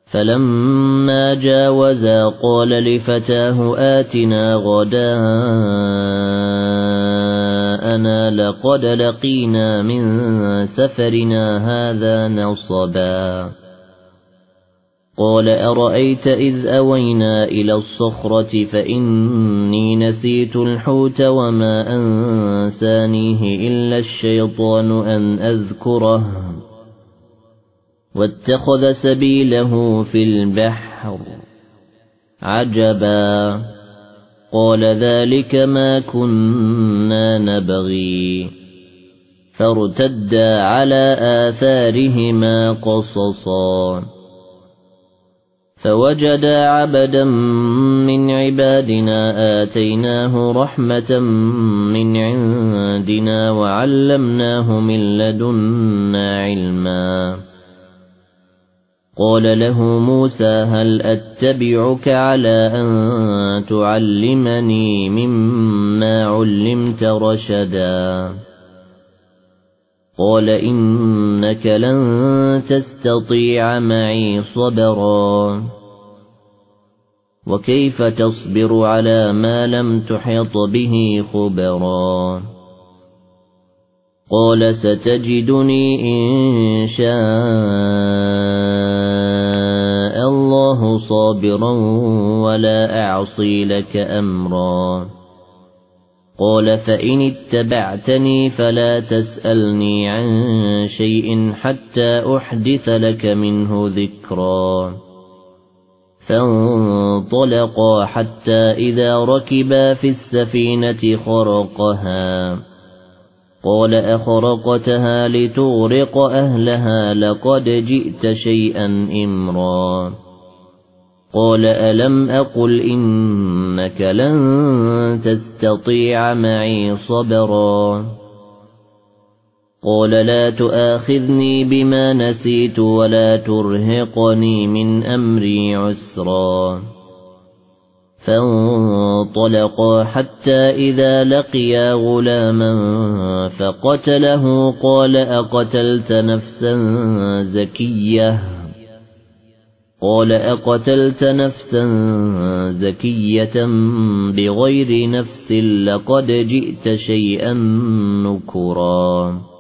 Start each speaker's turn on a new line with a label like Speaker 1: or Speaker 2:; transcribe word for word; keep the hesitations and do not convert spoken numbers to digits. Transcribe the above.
Speaker 1: فلما جاوزا قال لفتاه آتنا غداءنا لقد لقينا من سفرنا هذا نصبا قال أرأيت إذ أوينا إلى الصخرة فإني نسيت الحوت وما أنسانيه إلا الشيطان أن أذكره واتخذ سبيله في البحر عجبا قال ذلك ما كنا نبغي فارتدا على آثارهما قصصا فوجدا عبدا من عبادنا آتيناه رحمة من عندنا وعلمناه من لدنا علما قال له موسى هل أتبعك على أن تعلمني مما علمت رشدا قال إنك لن تستطيع معي صبرا وكيف تصبر على ما لم تحط به خبرا قال ستجدني إن شاء الله صابرا ولا أعصي لك أمرا قال فإن اتبعتني فلا تسألني عن شيء حتى أحدث لك منه ذكرا فانطلقا حتى إذا ركبا في السفينة خرقها قال أخرقتها لتغرق أهلها لقد جئت شيئا إمرا قال ألم أقل إنك لن تستطيع معي صبرا قال لا تؤاخذني بما نسيت ولا ترهقني من أمري عسرا فانطلقا حتى إذا لقيا غلاما فقتله قال أقتلت نفسا زكية قال أقتلت نفسا زكية بغير نفس لقد جئت شيئا نكرا